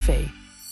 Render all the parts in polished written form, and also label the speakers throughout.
Speaker 1: NCRV.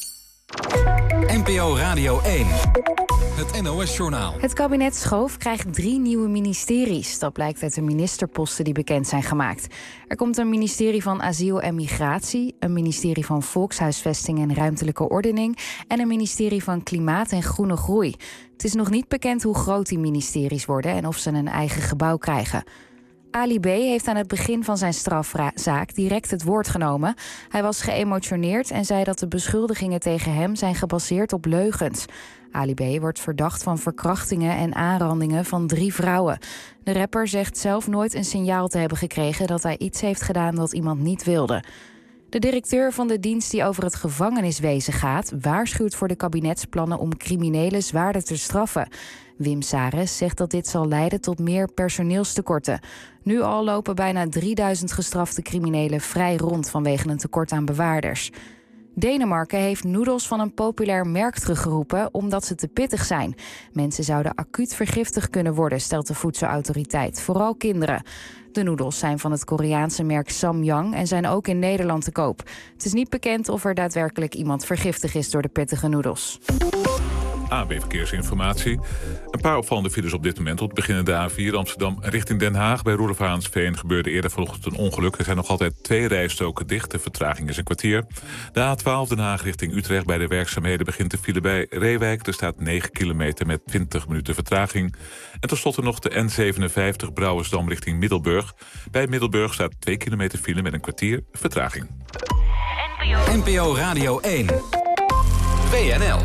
Speaker 2: NPO Radio 1. Het NOS-journaal.
Speaker 3: Het kabinet Schoof krijgt 3 nieuwe ministeries. Dat blijkt uit de ministerposten die bekend zijn gemaakt. Er komt een ministerie van Asiel en Migratie, een ministerie van Volkshuisvesting en Ruimtelijke Ordening en een ministerie van Klimaat en Groene Groei. Het is nog niet bekend hoe groot die ministeries worden en of ze een eigen gebouw krijgen. Ali B. heeft aan het begin van zijn strafzaak direct het woord genomen. Hij was geëmotioneerd en zei dat de beschuldigingen tegen hem zijn gebaseerd op leugens. Ali B. wordt verdacht van verkrachtingen en aanrandingen van 3 vrouwen. De rapper zegt zelf nooit een signaal te hebben gekregen dat hij iets heeft gedaan wat iemand niet wilde. De directeur van de dienst die over het gevangeniswezen gaat waarschuwt voor de kabinetsplannen om criminelen zwaarder te straffen. Wim Sares zegt dat dit zal leiden tot meer personeelstekorten. Nu al lopen bijna 3000 gestrafte criminelen vrij rond vanwege een tekort aan bewaarders. Denemarken heeft noedels van een populair merk teruggeroepen omdat ze te pittig zijn. Mensen zouden acuut vergiftigd kunnen worden, stelt de voedselautoriteit. Vooral kinderen. De noedels zijn van het Koreaanse merk Samyang en zijn ook in Nederland te koop. Het is niet bekend of er daadwerkelijk iemand vergiftigd is door de pittige noedels.
Speaker 4: AB Verkeersinformatie. Een paar opvallende files op dit moment. Tot beginnen de A4 Amsterdam richting Den Haag. Bij Roelofaansveen gebeurde eerder vanochtend een ongeluk. Er zijn nog altijd 2 rijstroken dicht. De vertraging is een kwartier. De A12 Den Haag richting Utrecht. Bij de werkzaamheden begint de file bij Reewijk. Er staat 9 kilometer met 20 minuten vertraging. En tenslotte nog de N57 Brouwersdam richting Middelburg. Bij Middelburg staat 2 kilometer file met een kwartier vertraging.
Speaker 2: NPO Radio 1. WNL.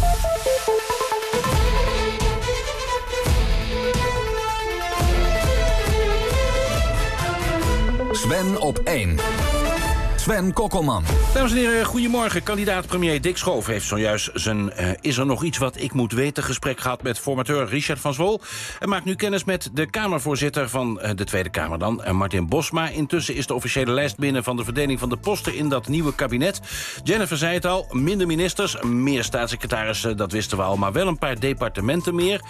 Speaker 2: Sven op 1. Sven Kokkelman.
Speaker 5: Dames en heren, goedemorgen. Kandidaat-premier Dick Schoof heeft zojuist zijn Is er nog iets wat ik moet weten gesprek gehad met formateur Richard van Zwol. En maakt nu kennis met de Kamervoorzitter van de Tweede Kamer dan, Martin Bosma. Intussen is de officiële lijst binnen van de verdeling van de posten in dat nieuwe kabinet. Jennifer zei het al, minder ministers, meer staatssecretarissen, dat wisten we al, maar wel een paar departementen meer.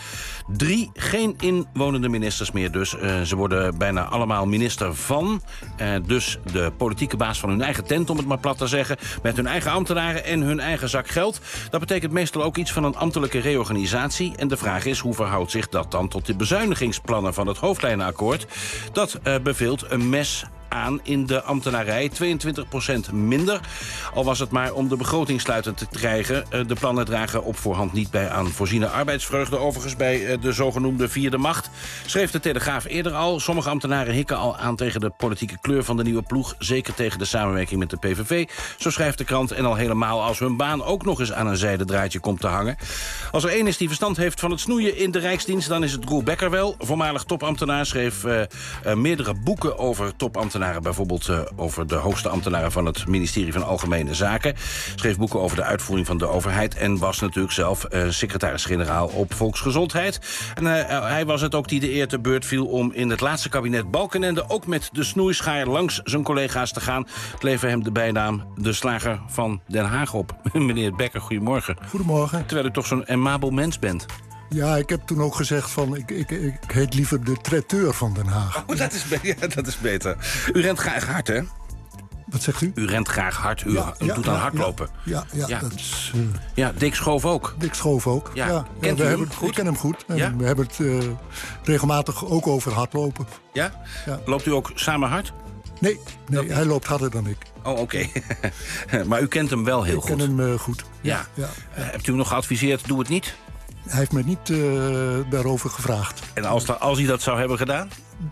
Speaker 5: 3 geen inwonende ministers meer dus. Ze worden bijna allemaal minister van. Dus de politieke baas van hun eigen tent, om het maar plat te zeggen, met hun eigen ambtenaren en hun eigen zak geld. Dat betekent meestal ook iets van een ambtelijke reorganisatie. En de vraag is, hoe verhoudt zich dat dan tot de bezuinigingsplannen van het hoofdlijnenakkoord? Dat beveelt een mes aan in de ambtenarij. 22% minder. Al was het maar om de begroting sluitend te krijgen. De plannen dragen op voorhand niet bij aan voorziene arbeidsvreugde. Overigens bij de zogenoemde vierde macht. Schreef de Telegraaf eerder al. Sommige ambtenaren hikken al aan tegen de politieke kleur van de nieuwe ploeg. Zeker tegen de samenwerking met de PVV. Zo schrijft de krant. En al helemaal als hun baan ook nog eens aan een zijden draadje komt te hangen. Als er één is die verstand heeft van het snoeien in de Rijksdienst, dan is het Roel Becker wel. Voormalig topambtenaar, schreef meerdere boeken over topambtenaren. Bijvoorbeeld over de hoogste ambtenaren van het ministerie van Algemene Zaken. Schreef boeken over de uitvoering van de overheid. En was natuurlijk zelf secretaris-generaal op Volksgezondheid. En hij was het ook die de eer te beurt viel om in het laatste kabinet Balkenende ook met de snoeischaar langs zijn collega's te gaan. Het leverde hem de bijnaam de slager van Den Haag op. Meneer Becker, goedemorgen.
Speaker 6: Goedemorgen.
Speaker 5: Terwijl u toch zo'n amabel mens bent.
Speaker 6: Ja, ik heb toen ook gezegd van ik heet liever de traiteur van Den Haag.
Speaker 5: Oh, dat is beter. U rent graag hard, hè?
Speaker 6: Wat zegt u?
Speaker 5: U rent graag hard. U doet aan hardlopen.
Speaker 6: Ja, dat is...
Speaker 5: Ja, Dick Schoof ook.
Speaker 6: Dick Schoof ook.
Speaker 5: Ja. Kent u hem goed?
Speaker 6: Ik ken hem goed. En
Speaker 5: ja?
Speaker 6: we hebben het regelmatig ook over hardlopen.
Speaker 5: Ja? Loopt u ook samen hard?
Speaker 6: Nee, hij loopt harder dan ik.
Speaker 5: Oh, oké. Maar u kent hem wel heel goed.
Speaker 6: Ik ken hem goed.
Speaker 5: Ja. Hebt u hem nog geadviseerd, doe het niet?
Speaker 6: Hij heeft me niet daarover gevraagd.
Speaker 5: En als hij dat zou hebben gedaan?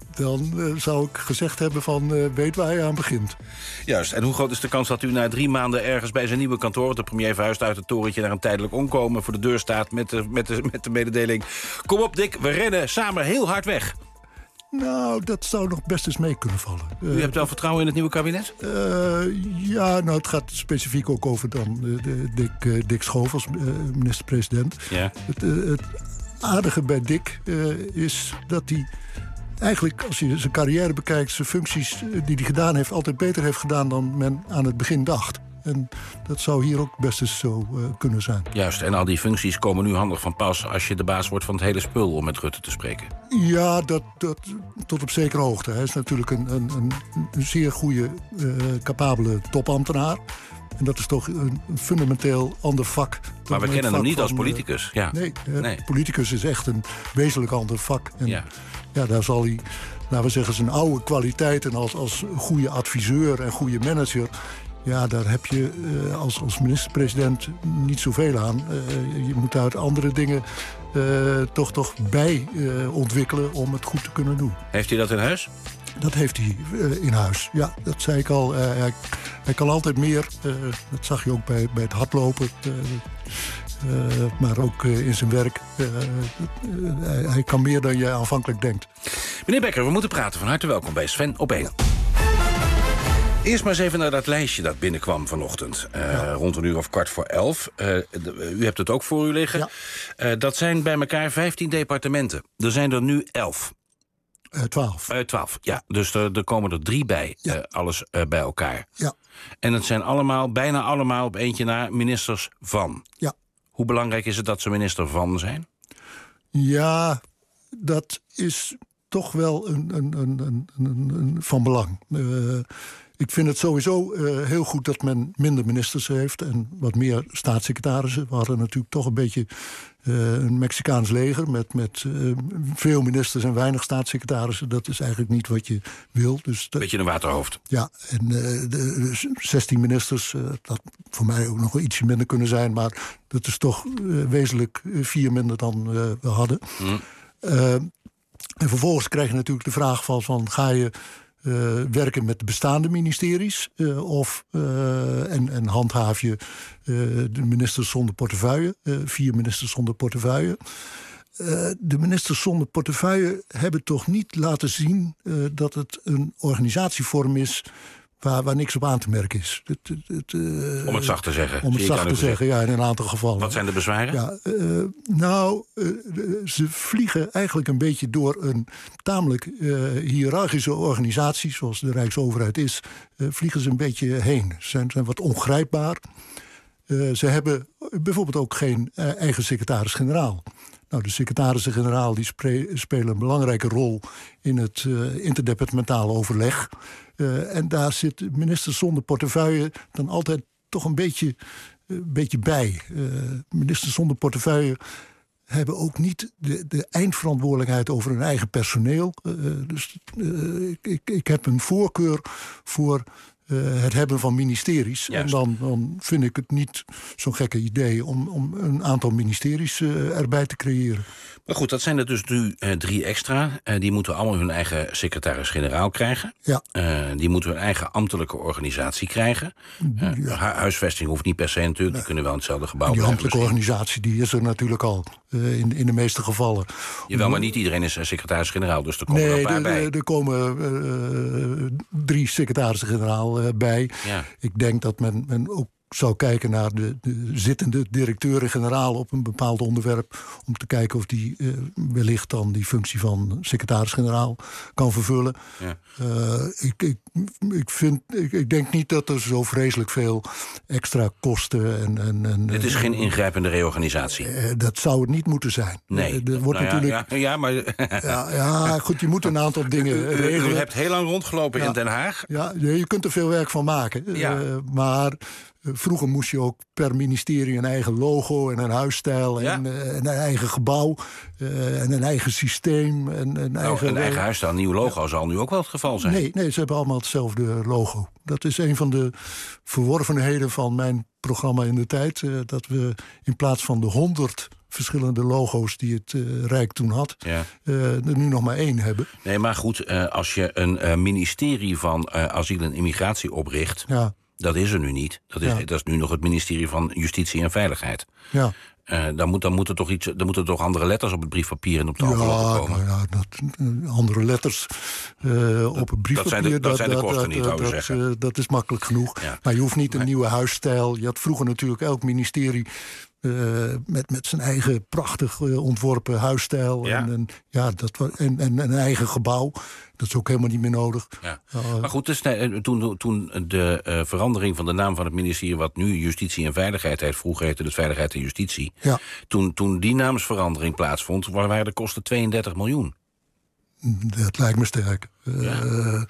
Speaker 6: Dan zou ik gezegd hebben van weet waar hij aan begint.
Speaker 5: Juist. En hoe groot is de kans dat u na 3 maanden ergens bij zijn nieuwe kantoor, de premier verhuist uit het torentje naar een tijdelijk omkomen, voor de deur staat met de mededeling: kom op Dick, we rennen samen heel hard weg.
Speaker 6: Nou, dat zou nog best eens mee kunnen vallen.
Speaker 5: U hebt wel vertrouwen in het nieuwe kabinet?
Speaker 6: Ja, nou, het gaat specifiek ook over dan Dick Schoof als minister-president.
Speaker 5: Ja.
Speaker 6: Het aardige bij Dick is dat hij eigenlijk, als je zijn carrière bekijkt, zijn functies die hij gedaan heeft, altijd beter heeft gedaan dan men aan het begin dacht. En dat zou hier ook best eens zo kunnen zijn.
Speaker 5: Juist, en al die functies komen nu handig van pas als je de baas wordt van het hele spul, om met Rutte te spreken.
Speaker 6: Ja, dat tot op zekere hoogte. Hij is natuurlijk een zeer goede, capabele topambtenaar. En dat is toch een fundamenteel ander vak.
Speaker 5: Maar we kennen hem niet als politicus.
Speaker 6: Nee, politicus is echt een wezenlijk ander vak. En daar zal hij, laten we zeggen, zijn oude kwaliteiten als goede adviseur en goede manager. Ja, daar heb je als minister-president niet zoveel aan. Je moet daar andere dingen toch bij ontwikkelen om het goed te kunnen doen.
Speaker 5: Heeft hij dat in huis?
Speaker 6: Dat heeft hij in huis. Ja, dat zei ik al. Hij kan altijd meer. Dat zag je ook bij het hardlopen. Maar ook in zijn werk. Hij kan meer dan je aanvankelijk denkt.
Speaker 5: Meneer Bekker, we moeten praten. Van harte welkom bij Sven op 1. Eerst maar eens even naar dat lijstje dat binnenkwam vanochtend. Rond 11:15. U hebt het ook voor u liggen. Ja. Dat zijn bij elkaar 15 departementen. Er zijn er nu 11.
Speaker 6: 12.
Speaker 5: 12, ja. Dus er komen er 3 bij, alles bij elkaar.
Speaker 6: Ja.
Speaker 5: En het zijn bijna allemaal op eentje na ministers van.
Speaker 6: Ja.
Speaker 5: Hoe belangrijk is het dat ze minister van zijn?
Speaker 6: Ja, dat is toch wel een van belang. Ik vind het sowieso heel goed dat men minder ministers heeft en wat meer staatssecretarissen. We hadden natuurlijk toch een beetje een Mexicaans leger met veel ministers en weinig staatssecretarissen. Dat is eigenlijk niet wat je wil. Dus
Speaker 5: beetje een waterhoofd.
Speaker 6: Ja, en de 16 ministers, dat voor mij ook nog wel ietsje minder kunnen zijn. Maar dat is toch wezenlijk 4 minder dan we hadden. En vervolgens krijg je natuurlijk de vraag van ga je werken met de bestaande ministeries en handhaaf je de ministers zonder portefeuille, 4 ministers zonder portefeuille. De ministers zonder portefeuille hebben toch niet laten zien dat het een organisatievorm is waar niks op aan te merken is.
Speaker 5: Om het zacht te zeggen.
Speaker 6: Om het zacht te zeggen, ja, in een aantal gevallen.
Speaker 5: Wat zijn de bezwaren?
Speaker 6: Ja, ze vliegen eigenlijk een beetje door een tamelijk hiërarchische organisatie, zoals de Rijksoverheid is, vliegen ze een beetje heen. Ze zijn wat ongrijpbaar. Ze hebben bijvoorbeeld ook geen eigen secretaris-generaal. Nou, de secretarissen-generaal die spelen een belangrijke rol in het interdepartementale overleg. En daar zit ministers zonder portefeuille dan altijd toch een beetje bij. Ministers zonder portefeuille hebben ook niet de eindverantwoordelijkheid over hun eigen personeel. Dus ik heb een voorkeur voor het hebben van ministeries.
Speaker 5: Juist.
Speaker 6: En dan vind ik het niet zo'n gekke idee om een aantal ministeries erbij te creëren.
Speaker 5: Maar goed, dat zijn er dus nu 3 extra. Die moeten allemaal hun eigen secretaris-generaal krijgen.
Speaker 6: Ja.
Speaker 5: Die moeten hun eigen ambtelijke organisatie krijgen. Huisvesting hoeft niet per se natuurlijk. Die kunnen wel in hetzelfde gebouw
Speaker 6: die
Speaker 5: blijven.
Speaker 6: ambtelijke organisatie die is er natuurlijk al in de meeste gevallen.
Speaker 5: Jawel, maar niet iedereen is secretaris-generaal. Dus er komen er een paar bij.
Speaker 6: Er komen 3 secretarissen-generaal bij. Ja. Ik denk dat men ook zou kijken naar de zittende directeuren-generaal op een bepaald onderwerp, om te kijken of die wellicht dan die functie van secretaris-generaal kan vervullen. Ja. Ik denk niet dat er zo vreselijk veel extra kosten
Speaker 5: Dit is geen ingrijpende reorganisatie.
Speaker 6: Dat zou het niet moeten zijn.
Speaker 5: Nee.
Speaker 6: Er wordt natuurlijk.
Speaker 5: Ja, maar.
Speaker 6: Ja, goed, je moet een aantal dingen regelen.
Speaker 5: U hebt heel lang rondgelopen in Den Haag.
Speaker 6: Ja, je kunt er veel werk van maken.
Speaker 5: Ja.
Speaker 6: Maar vroeger moest je ook per ministerie een eigen logo en een huisstijl en een eigen gebouw en een eigen systeem. Een
Speaker 5: eigen huisstijl, een nieuw logo zal nu ook wel het geval zijn.
Speaker 6: Nee, ze hebben allemaal hetzelfde logo. Dat is een van de verworvenheden van mijn programma in de tijd. Dat we in plaats van de 100 verschillende logo's die het Rijk toen had, er nu nog maar 1 hebben.
Speaker 5: Nee, maar goed, als je een ministerie van asiel en immigratie opricht. Ja. Dat is er nu niet. Dat is nu nog het ministerie van Justitie en Veiligheid. Ja. Dan moeten toch andere letters op het briefpapier en op de enveloppen komen.
Speaker 6: Andere letters op het briefpapier.
Speaker 5: Dat zijn de kosten niet, zou je zeggen.
Speaker 6: Dat is makkelijk genoeg. Ja. Maar je hoeft niet een nieuwe huisstijl. Je had vroeger natuurlijk elk ministerie met zijn eigen prachtig ontworpen huisstijl. Ja. En een eigen gebouw. Dat is ook helemaal niet meer nodig. Ja.
Speaker 5: Maar goed, dus, toen de verandering van de naam van het ministerie, wat nu Justitie en Veiligheid heet, vroeger heette het Veiligheid en Justitie. Ja. Toen die naamsverandering plaatsvond, waren de kosten 32 miljoen.
Speaker 6: Dat lijkt me sterk.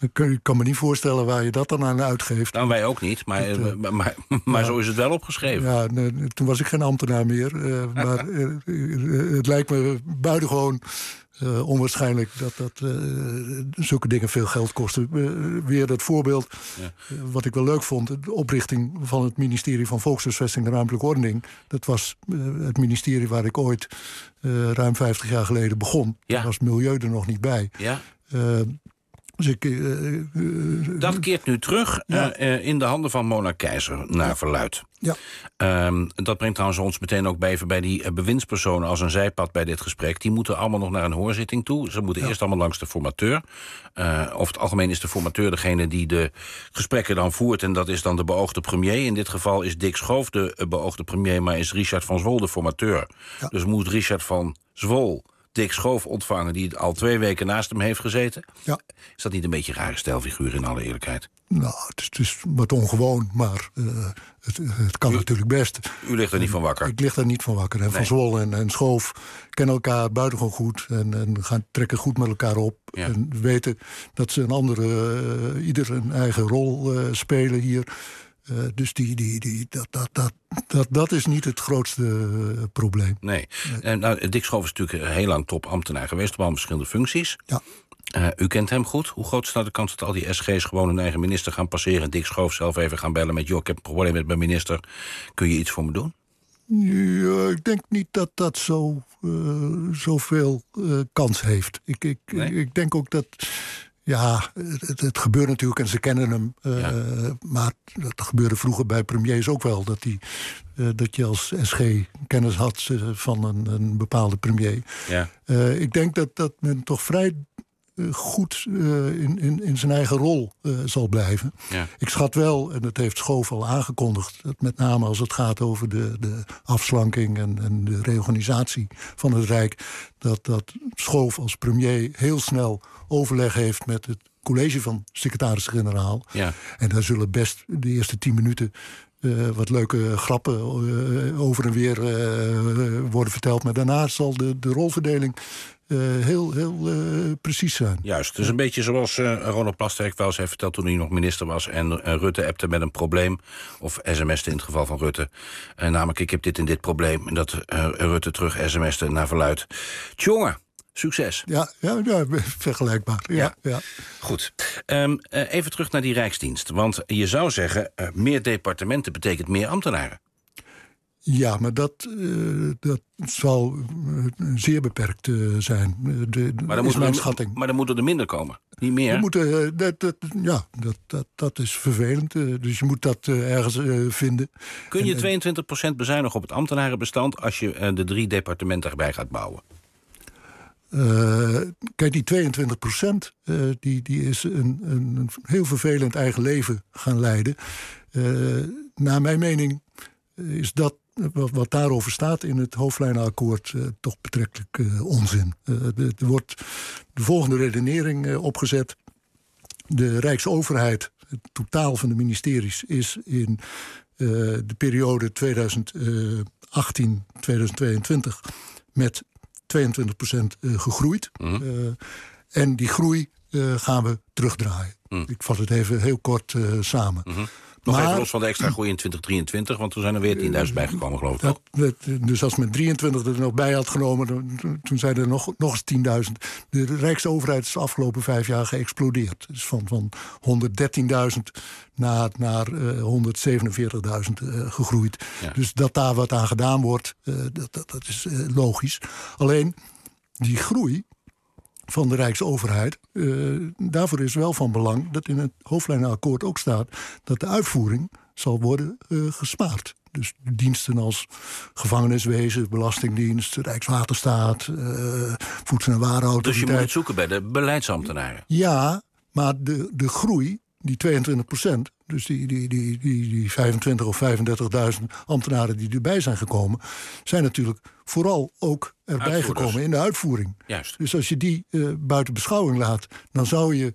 Speaker 6: Ik kan me niet voorstellen waar je dat dan aan uitgeeft.
Speaker 5: Nou, wij ook niet, maar zo is het wel opgeschreven.
Speaker 6: Ja, toen was ik geen ambtenaar meer. Maar het lijkt me buitengewoon onwaarschijnlijk dat zulke dingen veel geld kosten. Weer dat voorbeeld, wat ik wel leuk vond, de oprichting van het ministerie van Volkshuisvesting en Ruimtelijke Ordening. Dat was het ministerie waar ik ooit ruim 50 jaar geleden begon.
Speaker 5: Ja.
Speaker 6: Daar was milieu er nog niet bij.
Speaker 5: Ja.
Speaker 6: Dus
Speaker 5: Dat keert nu terug in de handen van Mona Keizer, naar verluidt.
Speaker 6: Ja.
Speaker 5: Dat brengt trouwens ons meteen ook bij die bewindspersonen als een zijpad bij dit gesprek. Die moeten allemaal nog naar een hoorzitting toe. Ze moeten eerst allemaal langs de formateur. Over het algemeen is de formateur degene die de gesprekken dan voert. En dat is dan de beoogde premier. In dit geval is Dick Schoof de beoogde premier, maar is Richard van Zwol de formateur. Ja. Dus moet Richard van Zwol Dick Schoof ontvangen, die al 2 weken naast hem heeft gezeten. Ja. Is dat niet een beetje een rare stijlfiguur in alle eerlijkheid?
Speaker 6: Nou, het is wat ongewoon, maar het kan natuurlijk best.
Speaker 5: U ligt er niet van wakker?
Speaker 6: Ik lig er niet van wakker. En Van Zwol en Schoof kennen elkaar buitengewoon goed en trekken goed met elkaar op. Ja. En weten dat ze ieder een eigen rol spelen hier. Dus dat is niet het grootste probleem.
Speaker 5: Nee. En Dick Schoof is natuurlijk heel lang topambtenaar geweest op al verschillende functies. Ja. U kent hem goed. Hoe groot is nou de kans dat al die SG's gewoon hun eigen minister gaan passeren? Dick Schoof zelf even gaan bellen met: joh, ik heb een probleem met mijn minister. Kun je iets voor me doen?
Speaker 6: Ja, ik denk niet dat zoveel kans heeft. Ik denk ook dat. Ja, het gebeurt natuurlijk en ze kennen hem. Maar dat gebeurde vroeger bij premiers ook wel. Dat je als SG kennis had van een bepaalde premier. Ja. Ik denk dat men toch vrij goed in zijn eigen rol zal blijven. Ja. Ik schat wel, en dat heeft Schoof al aangekondigd, dat met name als het gaat over de afslanking en de reorganisatie van het Rijk, dat Schoof als premier heel snel overleg heeft met het college van secretaris-generaal. Ja. En daar zullen best de eerste 10 minuten wat leuke grappen over en weer worden verteld. Maar daarna zal de rolverdeling heel precies zijn.
Speaker 5: Juist, het is een beetje zoals Ronald Plasterk wel eens heeft verteld toen hij nog minister was en Rutte appte met een probleem, of sms'te in het geval van Rutte. Namelijk, ik heb dit en dit probleem. En dat Rutte terug sms'te naar verluidt: tjonge, succes.
Speaker 6: Ja, vergelijkbaar. Ja.
Speaker 5: Goed. Even terug naar die Rijksdienst. Want je zou zeggen, meer departementen betekent meer ambtenaren.
Speaker 6: Ja, maar dat zal zeer beperkt zijn. Mijn schatting.
Speaker 5: Maar dan moeten er minder komen, niet meer?
Speaker 6: Dat is vervelend. Dus je moet dat ergens vinden.
Speaker 5: Kun je 22% bezuinigen op het ambtenarenbestand als je de 3 departementen erbij gaat bouwen?
Speaker 6: Kijk, die 22% die is een heel vervelend eigen leven gaan leiden. Naar mijn mening is dat wat daarover staat in het hoofdlijnenakkoord toch betrekkelijk onzin. Er wordt de volgende redenering opgezet. De Rijksoverheid, het totaal van de ministeries, is in de periode 2018-2022 met 22% gegroeid. En die groei gaan we terugdraaien. Ik vat het even heel kort samen.
Speaker 5: Nog even los van de extra groei in 2023, want toen zijn er weer 10.000 bijgekomen, geloof ik.
Speaker 6: Dus als men 23 er nog bij had genomen, toen zijn er nog eens 10.000. De Rijksoverheid is de afgelopen 5 jaar geëxplodeerd. Dus van 113.000 naar 147.000 gegroeid. Ja. Dus dat daar wat aan gedaan wordt, dat is logisch. Alleen, die groei van de Rijksoverheid, daarvoor is wel van belang dat in het hoofdlijnenakkoord ook staat dat de uitvoering zal worden gespaard. Dus diensten als gevangeniswezen, belastingdienst, Rijkswaterstaat, voedsel- en warenautoriteit.
Speaker 5: Dus je moet het zoeken bij de beleidsambtenaren?
Speaker 6: Ja, maar de groei, die 22%, dus die 25 of 35.000 ambtenaren die erbij zijn gekomen, zijn natuurlijk vooral ook erbij gekomen in de uitvoering.
Speaker 5: Juist.
Speaker 6: Dus als je die buiten beschouwing laat, dan zou je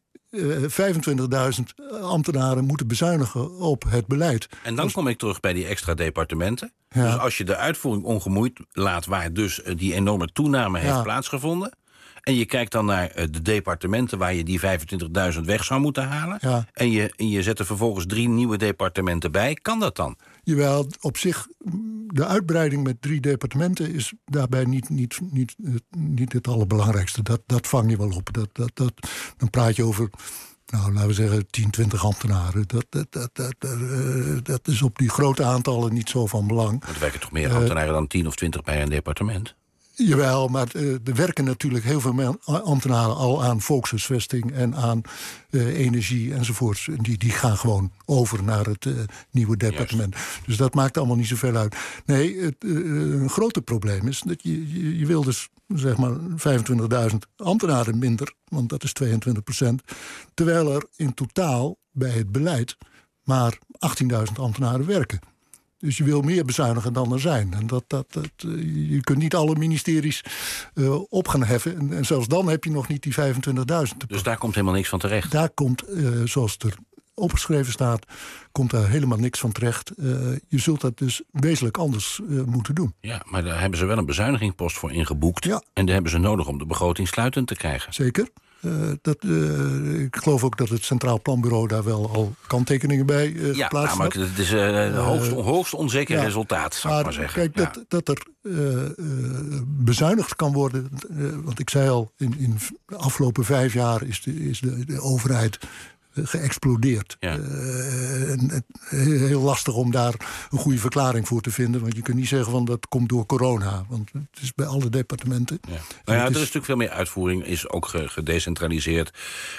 Speaker 6: 25.000 ambtenaren moeten bezuinigen op het beleid.
Speaker 5: En dan kom ik terug bij die extra departementen. Ja. Dus als je de uitvoering ongemoeid laat, waar dus die enorme toename heeft plaatsgevonden, En je kijkt dan naar de departementen waar je die 25.000 weg zou moeten halen.
Speaker 6: Ja.
Speaker 5: En je zet er vervolgens 3 nieuwe departementen bij. Kan dat dan?
Speaker 6: Jawel, op zich, de uitbreiding met 3 departementen is daarbij niet het allerbelangrijkste. Dat vang je wel op. Dan praat je over, nou, laten we zeggen, 10, 20 ambtenaren. Dat is op die grote aantallen niet zo van belang.
Speaker 5: Er werken toch meer ambtenaren dan 10 of 20 bij een departement?
Speaker 6: Jawel, maar er werken natuurlijk heel veel ambtenaren al aan volkshuisvesting en aan energie enzovoorts. Die gaan gewoon over naar het nieuwe departement. Juist. Dus dat maakt allemaal niet zoveel uit. Nee, een groter probleem is dat je wil dus zeg maar 25.000 ambtenaren minder, want dat is 22%. Terwijl er in totaal bij het beleid maar 18.000 ambtenaren werken. Dus je wil meer bezuinigen dan er zijn. En je kunt niet alle ministeries op gaan heffen. En zelfs dan heb je nog niet die 25.000.
Speaker 5: Dus daar komt helemaal niks van terecht?
Speaker 6: Daar komt, zoals het er opgeschreven staat, komt daar helemaal niks van terecht. Je zult dat dus wezenlijk anders moeten doen.
Speaker 5: Ja, maar daar hebben ze wel een bezuinigingspost voor ingeboekt.
Speaker 6: Ja.
Speaker 5: En die hebben ze nodig om de begroting sluitend te krijgen.
Speaker 6: Zeker. Ik geloof ook dat het Centraal Planbureau daar wel al kanttekeningen bij geplaatst
Speaker 5: heeft. Ja, maar het is een hoogst onzeker resultaat, zou ik maar zeggen.
Speaker 6: Kijk, dat er bezuinigd kan worden. Want ik zei al, in de afgelopen 5 jaar is de overheid geëxplodeerd. Ja. Heel lastig om daar een goede verklaring voor te vinden. Want je kunt niet zeggen van dat komt door corona. Want het is bij alle departementen. Ja.
Speaker 5: Nou ja, er is natuurlijk veel meer uitvoering. Is ook gedecentraliseerd.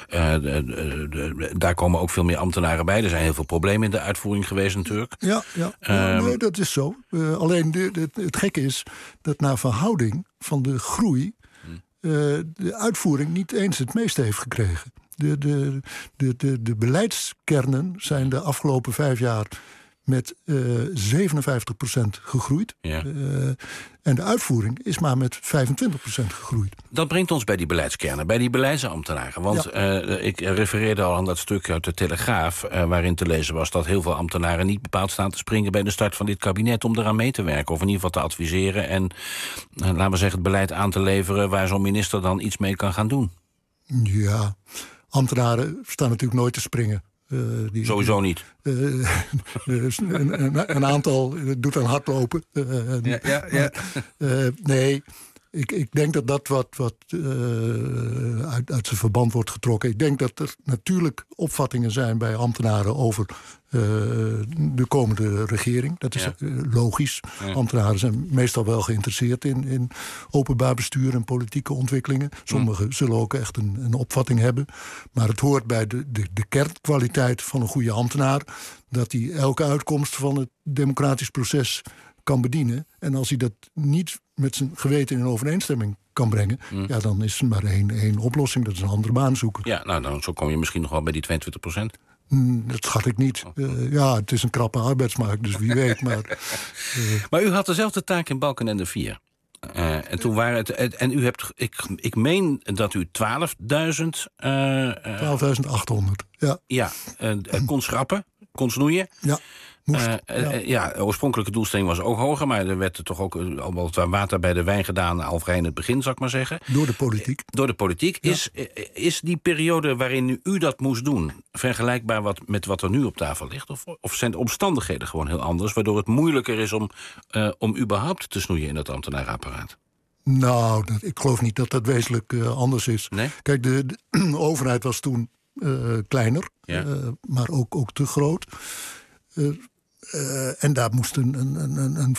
Speaker 5: Daar komen ook veel meer ambtenaren bij. Er zijn heel veel problemen in de uitvoering geweest natuurlijk.
Speaker 6: Nee, dat is zo. Alleen het gekke is dat naar verhouding van de groei de uitvoering niet eens het meeste heeft gekregen. De beleidskernen zijn de afgelopen 5 jaar met 57% gegroeid. Ja. En de uitvoering is maar met 25% gegroeid.
Speaker 5: Dat brengt ons bij die beleidskernen, bij die beleidsambtenaren. Want ik refereerde al aan dat stuk uit de Telegraaf, waarin te lezen was dat heel veel ambtenaren niet bepaald staan te springen bij de start van dit kabinet om eraan mee te werken. Of in ieder geval te adviseren en, laten we zeggen, het beleid aan te leveren waar zo'n minister dan iets mee kan gaan doen.
Speaker 6: Ja, ambtenaren staan natuurlijk nooit te springen.
Speaker 5: Sowieso niet.
Speaker 6: Een aantal doet aan hardlopen. Nee, ik denk dat wat uit zijn verband wordt getrokken. Ik denk dat er natuurlijk opvattingen zijn bij ambtenaren over de komende regering. Dat is logisch. Ja. Ambtenaren zijn meestal wel geïnteresseerd in openbaar bestuur en politieke ontwikkelingen. Sommigen zullen ook echt een opvatting hebben. Maar het hoort bij de kernkwaliteit van een goede ambtenaar dat hij elke uitkomst van het democratisch proces kan bedienen. En als hij dat niet met zijn geweten in overeenstemming kan brengen, dan is er maar één oplossing. Dat is een andere baan zoeken.
Speaker 5: Ja, nou dan zo kom je misschien nog wel bij die 22%.
Speaker 6: Dat schat ik niet. Het is een krappe arbeidsmarkt, dus wie weet.
Speaker 5: Maar u had dezelfde taak in Balkenende 4. En toen waren het. En u hebt. Ik meen dat u 12.000.
Speaker 6: 12.800. Ja.
Speaker 5: Kon schrappen, kon snoeien.
Speaker 6: Ja.
Speaker 5: De oorspronkelijke doelstelling was ook hoger, maar er werd er toch ook al wat water bij de wijn gedaan, al vrij in het begin, zou ik maar zeggen.
Speaker 6: Door de politiek.
Speaker 5: Door de politiek. Ja. Is die periode waarin u dat moest doen vergelijkbaar met wat er nu op tafel ligt? Of zijn de omstandigheden gewoon heel anders, waardoor het moeilijker is om überhaupt te snoeien in het ambtenarenapparaat?
Speaker 6: Nou, ik geloof niet dat dat wezenlijk anders is. Nee? Kijk, de overheid was toen kleiner, maar ook te groot. En daar moest een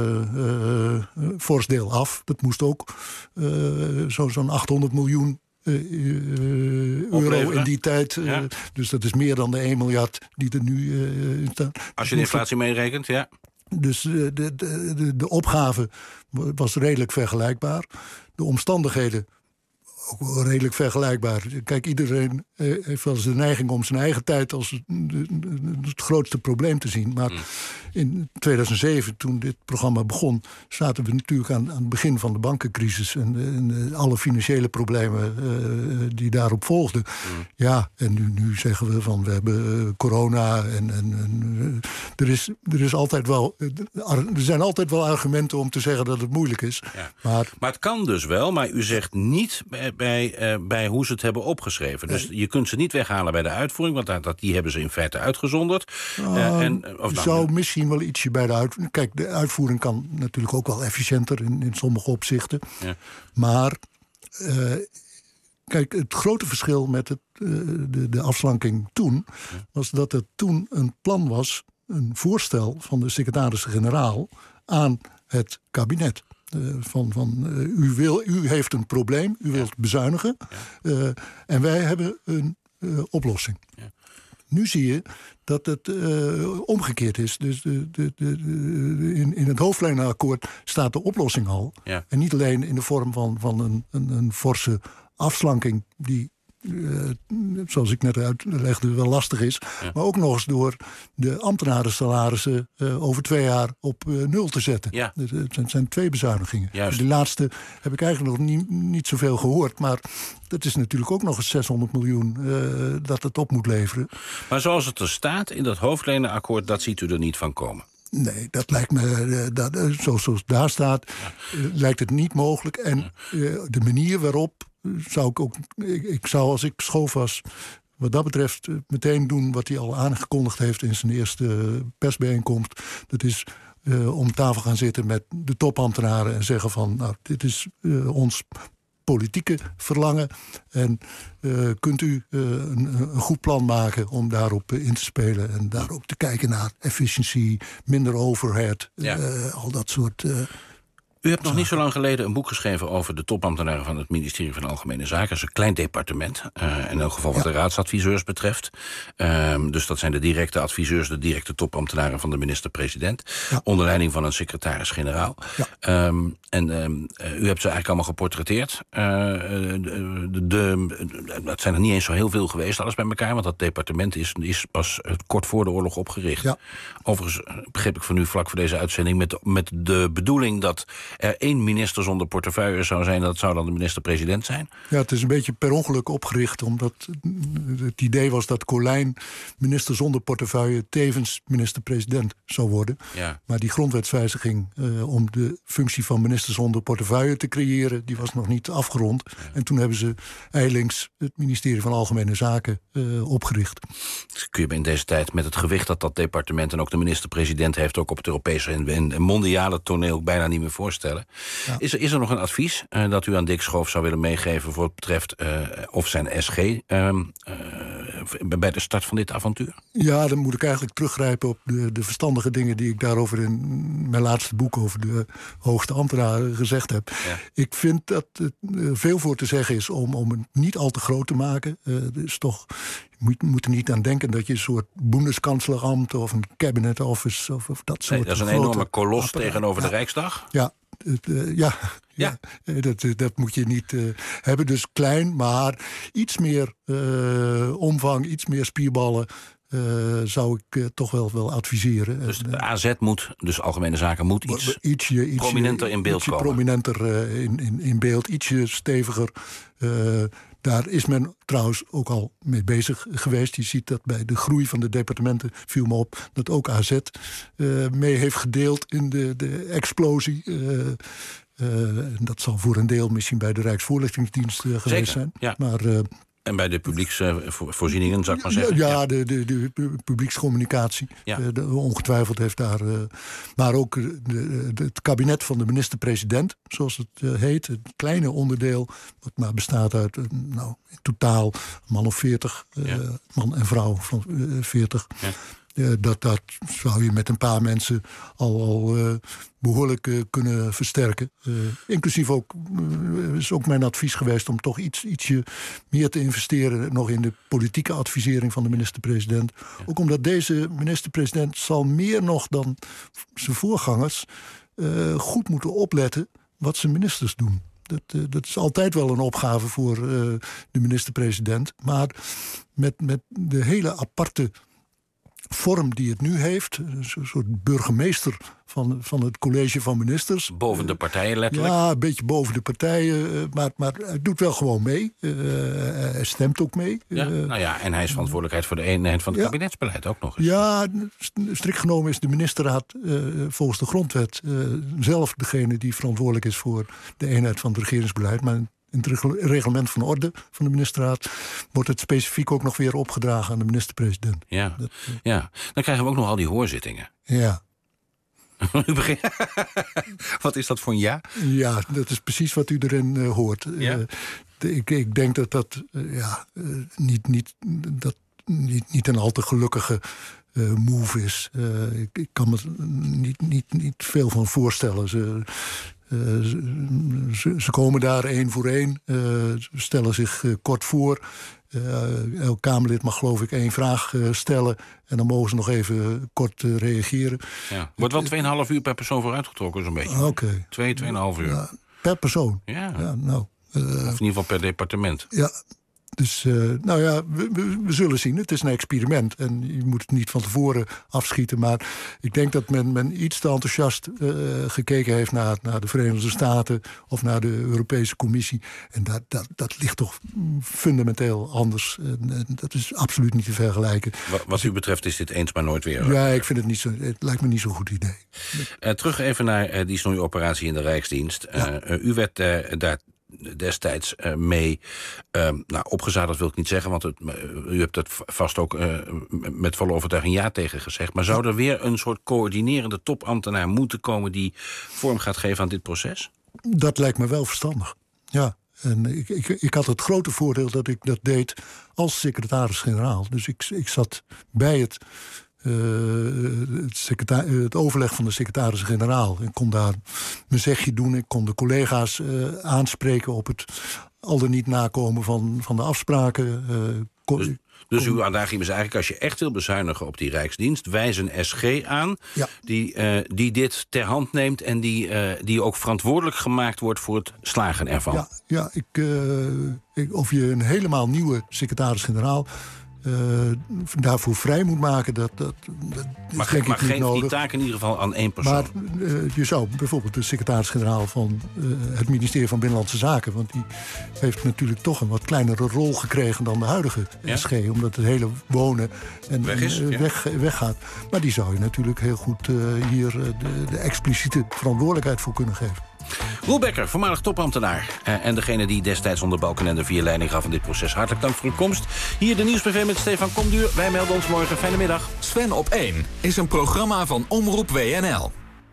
Speaker 6: fors deel af. Dat moest ook zo'n 800 miljoen euro in die tijd. Dus dat is meer dan de 1 miljard die er nu in staat.
Speaker 5: Als je de inflatie meerekent, ja.
Speaker 6: Dus de opgave was redelijk vergelijkbaar. De omstandigheden ook redelijk vergelijkbaar. Kijk, iedereen heeft wel eens de neiging om zijn eigen tijd als het grootste probleem te zien. Maar in 2007, toen dit programma begon, zaten we natuurlijk aan het begin van de bankencrisis en alle financiële problemen die daarop volgden. Ja, en nu zeggen we van we hebben corona en er zijn altijd wel argumenten om te zeggen dat het moeilijk is.
Speaker 5: Ja. Maar het kan dus wel, maar u zegt niet bij hoe ze het hebben opgeschreven. Dus je kunt ze niet weghalen bij de uitvoering, want die hebben ze in feite uitgezonderd.
Speaker 6: Zou misschien wel ietsje bij de uitvoering. Kijk, de uitvoering kan natuurlijk ook wel efficiënter in sommige opzichten. Ja. Maar kijk, het grote verschil met de afslanking toen was dat er toen een plan was, een voorstel van de secretaris-generaal aan het kabinet. U heeft een probleem, u wilt bezuinigen. En wij hebben een oplossing. Ja. Nu zie je dat het omgekeerd is. Dus in het hoofdlijnenakkoord staat de oplossing al. Ja. En niet alleen in de vorm van een forse afslanking die, zoals ik net uitlegde, wel lastig is. Ja. Maar ook nog eens door de ambtenarensalarissen over 2 jaar op 0 te zetten. Ja. Het zijn 2 bezuinigingen. Juist. De laatste heb ik eigenlijk nog niet zoveel gehoord. Maar dat is natuurlijk ook nog eens 600 miljoen dat het op moet leveren.
Speaker 5: Maar zoals het er staat in dat hoofdlijnenakkoord, dat ziet u er niet van komen?
Speaker 6: Nee, dat lijkt me, zoals het daar staat, lijkt het niet mogelijk. En de manier waarop zou ik zou, als ik Schoof was, wat dat betreft meteen doen wat hij al aangekondigd heeft in zijn eerste persbijeenkomst. Dat is om tafel gaan zitten met de topambtenaren en zeggen van, nou, dit is ons politieke verlangen. En kunt u een goed plan maken om daarop in te spelen en daar ook te kijken naar efficiëntie, minder overhead, al dat soort.
Speaker 5: U hebt nog niet zo lang geleden een boek geschreven over de topambtenaren van het ministerie van Algemene Zaken. Dat is een klein departement, in elk geval wat de raadsadviseurs betreft. Dus dat zijn de directe adviseurs, de directe topambtenaren van de minister-president. Ja. Onder leiding van een secretaris-generaal. Ja. U hebt ze eigenlijk allemaal geportretteerd. Dat zijn er niet eens zo heel veel geweest, alles bij elkaar. Want dat departement is pas kort voor de oorlog opgericht. Ja. Overigens begreep ik van u vlak voor deze uitzending met de bedoeling dat er 1 minister zonder portefeuille zou zijn, dat zou dan de minister-president zijn?
Speaker 6: Ja, het is een beetje per ongeluk opgericht, omdat het idee was dat Colijn minister zonder portefeuille tevens minister-president zou worden. Ja. Maar die grondwetswijziging om de functie van minister zonder portefeuille te creëren, die was nog niet afgerond. Ja. En toen hebben ze eilings het ministerie van Algemene Zaken opgericht.
Speaker 5: Dus kun je in deze tijd met het gewicht dat departement en ook de minister-president heeft, ook op het Europese en mondiale toneel bijna niet meer voorstellen. Ja. Is er nog een advies dat u aan Dick Schoof zou willen meegeven voor wat betreft of zijn SG bij de start van dit avontuur? Ja,
Speaker 6: dan moet ik eigenlijk teruggrijpen op de verstandige dingen die ik daarover in mijn laatste boek over de hoogste ambtenaren gezegd heb. Ja. Ik vind dat het veel voor te zeggen is om het niet al te groot te maken. Dus toch, je moet er niet aan denken dat je een soort Bundeskanzlerambt of een cabinet office of dat soort.
Speaker 5: Nee, dat is een enorme kolos tegenover de Rijksdag.
Speaker 6: Ja. Dat moet je niet hebben. Dus klein, maar iets meer omvang, iets meer spierballen zou ik toch wel adviseren.
Speaker 5: Dus de AZ moet, dus Algemene Zaken, moet ietsje prominenter in beeld komen.
Speaker 6: Prominenter in beeld, ietsje steviger. Daar is men trouwens ook al mee bezig geweest. Je ziet dat bij de groei van de departementen, viel me op, dat ook AZ mee heeft gedeeld in de explosie. Dat zal voor een deel misschien bij de Rijksvoorlichtingsdienst geweest zijn. Ja. Maar
Speaker 5: en bij de publieksvoorzieningen, zou ik maar zeggen.
Speaker 6: Ja, de publiekscommunicatie. Ja. Ongetwijfeld heeft daar. Maar ook het kabinet van de minister-president, zoals het heet. Het kleine onderdeel, wat maar bestaat uit in totaal man of 40. Man en vrouw van 40. Ja. Dat zou je met een paar mensen al behoorlijk kunnen versterken. Inclusief ook, is ook mijn advies geweest om toch ietsje meer te investeren nog in de politieke advisering van de minister-president. Ja. Ook omdat deze minister-president zal meer nog dan zijn voorgangers goed moeten opletten wat zijn ministers doen. Dat is altijd wel een opgave voor de minister-president. Maar met de hele aparte vorm die het nu heeft, een soort burgemeester van het college van ministers.
Speaker 5: Boven de partijen letterlijk?
Speaker 6: Ja, een beetje boven de partijen, maar hij doet wel gewoon mee. Hij stemt ook mee.
Speaker 5: Ja, en hij is verantwoordelijkheid voor de eenheid van het kabinetsbeleid ook nog eens.
Speaker 6: Ja, strikt genomen is de ministerraad volgens de grondwet zelf degene die verantwoordelijk is voor de eenheid van het regeringsbeleid. Maar In het reglement van orde van de ministerraad wordt het specifiek ook nog weer opgedragen aan de minister-president.
Speaker 5: Ja, dan krijgen we ook nog al die hoorzittingen.
Speaker 6: Ja.
Speaker 5: Wat is dat voor een ja?
Speaker 6: Ja, dat is precies wat u erin hoort.
Speaker 5: Ja?
Speaker 6: Ik denk dat niet een al te gelukkige move is. Ik kan me niet veel van voorstellen. Ze komen daar één voor één, stellen zich kort voor. Elk Kamerlid mag geloof ik 1 vraag stellen. En dan mogen ze nog even kort reageren.
Speaker 5: Ja. Wordt wel 2,5 uur per persoon vooruitgetrokken, zo'n beetje.
Speaker 6: Oké.
Speaker 5: 2,5 uur.
Speaker 6: Ja, per persoon?
Speaker 5: Ja.
Speaker 6: Nou,
Speaker 5: of in ieder geval per departement.
Speaker 6: Ja. Dus we zullen zien. Het is een experiment en je moet het niet van tevoren afschieten. Maar ik denk dat men iets te enthousiast gekeken heeft naar de Verenigde Staten of naar de Europese Commissie. En dat ligt toch fundamenteel anders. En dat is absoluut niet te vergelijken.
Speaker 5: Wat u betreft is dit eens maar nooit weer.
Speaker 6: Ja, ik vind het lijkt me niet zo'n goed idee.
Speaker 5: Terug even naar die snoeioperatie in de Rijksdienst. U werd daar destijds mee opgezadeld, wil ik niet zeggen, want u hebt het vast ook met volle overtuiging ja tegen gezegd. Maar zou er weer een soort coördinerende topambtenaar moeten komen die vorm gaat geven aan dit proces?
Speaker 6: Dat lijkt me wel verstandig, ja. En ik had het grote voordeel dat ik dat deed als secretaris-generaal. Dus ik zat bij het overleg van de secretaris-generaal. Ik kon daar mijn zegje doen. Ik kon de collega's aanspreken op het al dan niet nakomen van de afspraken.
Speaker 5: Dus uw uitdaging is eigenlijk, als je echt wil bezuinigen op die Rijksdienst, wijs een SG aan die dit ter hand neemt en die ook verantwoordelijk gemaakt wordt voor het slagen ervan. Ja,
Speaker 6: of je een helemaal nieuwe secretaris-generaal daarvoor vrij moet maken, dat
Speaker 5: maar
Speaker 6: denk ik niet nodig.
Speaker 5: Die taak in ieder geval aan 1 persoon.
Speaker 6: Maar je zou bijvoorbeeld de secretaris-generaal van het ministerie van Binnenlandse Zaken, want die heeft natuurlijk toch een wat kleinere rol gekregen dan de huidige SG, omdat het hele wonen en weggaat. Maar die zou je natuurlijk heel goed hier de expliciete verantwoordelijkheid voor kunnen geven.
Speaker 5: Roel Becker, voormalig topambtenaar. En degene die destijds onder Balkenende 4 leiding gaf aan dit proces. Hartelijk dank voor uw komst. Hier de Nieuwsbv met Stefan Komduur. Wij melden ons morgen. Fijne middag.
Speaker 2: Sven op 1 is een programma van Omroep WNL.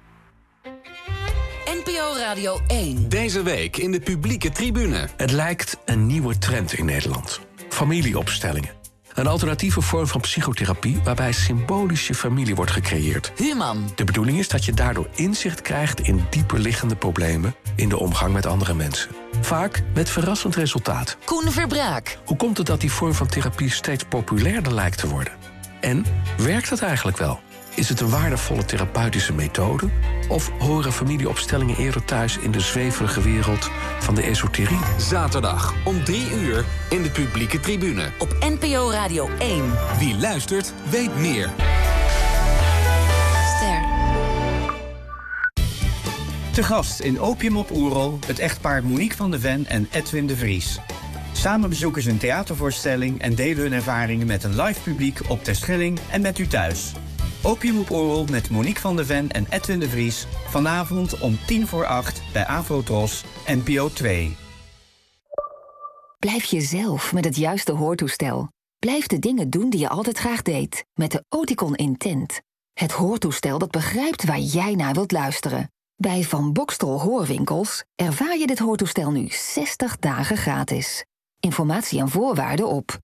Speaker 1: NPO Radio 1.
Speaker 2: Deze week in de publieke tribune.
Speaker 7: Het lijkt een nieuwe trend in Nederland. Familieopstellingen. Een alternatieve vorm van psychotherapie waarbij symbolisch je familie wordt gecreëerd.
Speaker 1: Human.
Speaker 7: De bedoeling is dat je daardoor inzicht krijgt in dieper liggende problemen in de omgang met andere mensen. Vaak met verrassend resultaat.
Speaker 1: Koen Verbraak.
Speaker 7: Hoe komt het dat die vorm van therapie steeds populairder lijkt te worden? En werkt het eigenlijk wel? Is het een waardevolle therapeutische methode? Of horen familieopstellingen eerder thuis in de zweverige wereld van de esoterie?
Speaker 2: Zaterdag om 3 uur in de publieke tribune.
Speaker 1: Op NPO Radio 1.
Speaker 2: Wie luistert, weet meer.
Speaker 1: Ster.
Speaker 8: Te gast in Opium op Oerol het echtpaar Monique van de Ven en Edwin de Vries. Samen bezoeken ze een theatervoorstelling en delen hun ervaringen met een live publiek op Terschelling en met u thuis. Opium op Oorlog met Monique van de Ven en Edwin de Vries. Vanavond om 7:50 bij Afrotros, NPO 2.
Speaker 9: Blijf jezelf met het juiste hoortoestel. Blijf de dingen doen die je altijd graag deed. Met de Oticon Intent. Het hoortoestel dat begrijpt waar jij naar wilt luisteren. Bij Van Boxtel Hoorwinkels ervaar je dit hoortoestel nu 60 dagen gratis. Informatie en voorwaarden op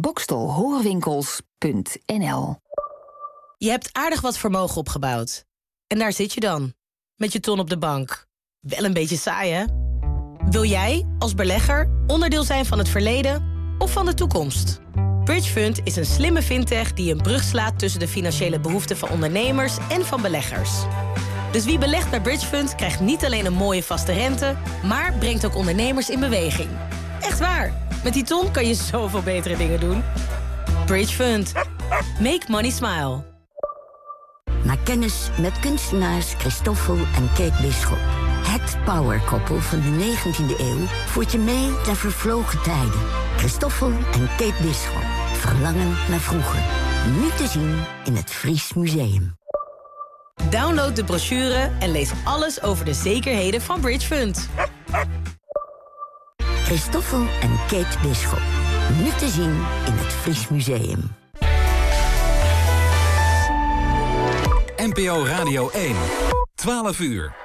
Speaker 9: vanboxtelhoorwinkels.nl.
Speaker 10: Je hebt aardig wat vermogen opgebouwd. En daar zit je dan, met je ton op de bank. Wel een beetje saai, hè? Wil jij, als belegger, onderdeel zijn van het verleden of van de toekomst? Bridgefund is een slimme fintech die een brug slaat tussen de financiële behoeften van ondernemers en van beleggers. Dus wie belegt bij Bridgefund krijgt niet alleen een mooie vaste rente, maar brengt ook ondernemers in beweging. Echt waar, met die ton kan je zoveel betere dingen doen. Bridgefund. Make money smile.
Speaker 11: Maak kennis met kunstenaars Christoffel en Kate Bisschop. Het powerkoppel van de 19e eeuw voert je mee naar vervlogen tijden. Christoffel en Kate Bisschop. Verlangen naar vroeger. Nu te zien in het Fries Museum.
Speaker 10: Download de brochure en lees alles over de zekerheden van Bridgefund.
Speaker 11: Christoffel en Kate Bisschop. Nu te zien in het Fries Museum.
Speaker 2: NPO Radio 1. 12 uur.